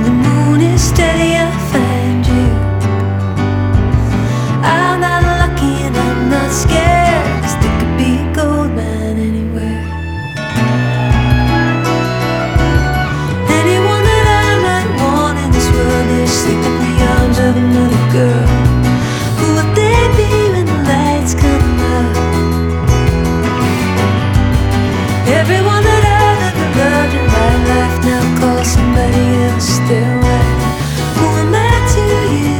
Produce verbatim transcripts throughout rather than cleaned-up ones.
When the moon is steady, I'll find you. I'm not lucky and I'm not scared, 'cause there could be a gold mine anywhere. Anyone that I might want in this world is sleep in the arms of another girl. Who would they be when the lights come up? Everyone that I've ever loved in my life now calls somebody else their wife. Who am I to you?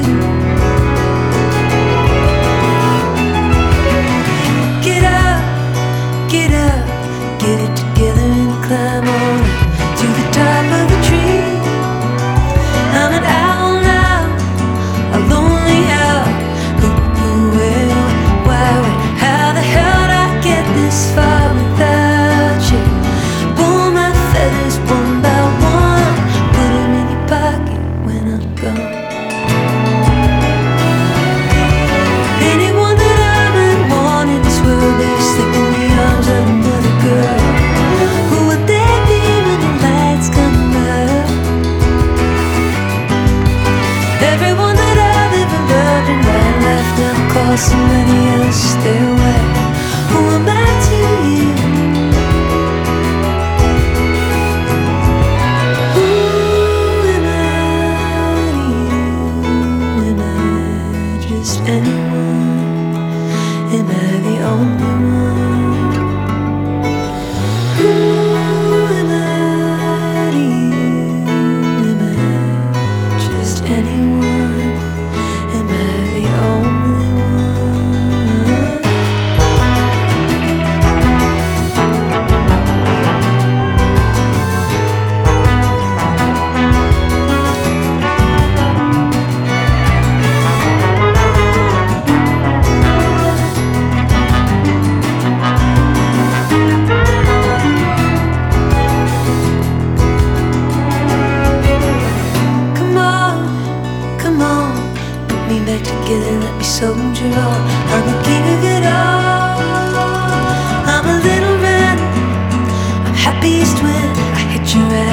Get up, get up, get it together and climb on up to the top of the tree. I'm an owl now, a lonely owl. Who, who, where, why, where, how the hell did I get this far without you? Pull my feathers one by one, put them in your pocket when I'm gone. Anyone that I might want in this world, they sleep in the arms of another girl. Who would they be when the lights come up? Everyone that I've ever loved in my life now calls somebody else their wife. Who am I to you? Who am I to you? Am I just anyone? Am I the only one? Who am I to you? Am I just anyone? Am I the only one? Come on, come on, put me back together, let me soldier on. I'm the king of it all. I'm a little man, I'm happiest when I hit your ass.